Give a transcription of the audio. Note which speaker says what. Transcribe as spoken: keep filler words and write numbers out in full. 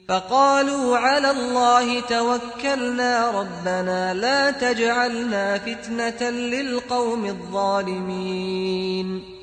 Speaker 1: فقالوا على الله توكلنا ربنا لا تجعلنا فتنة للقوم الظالمين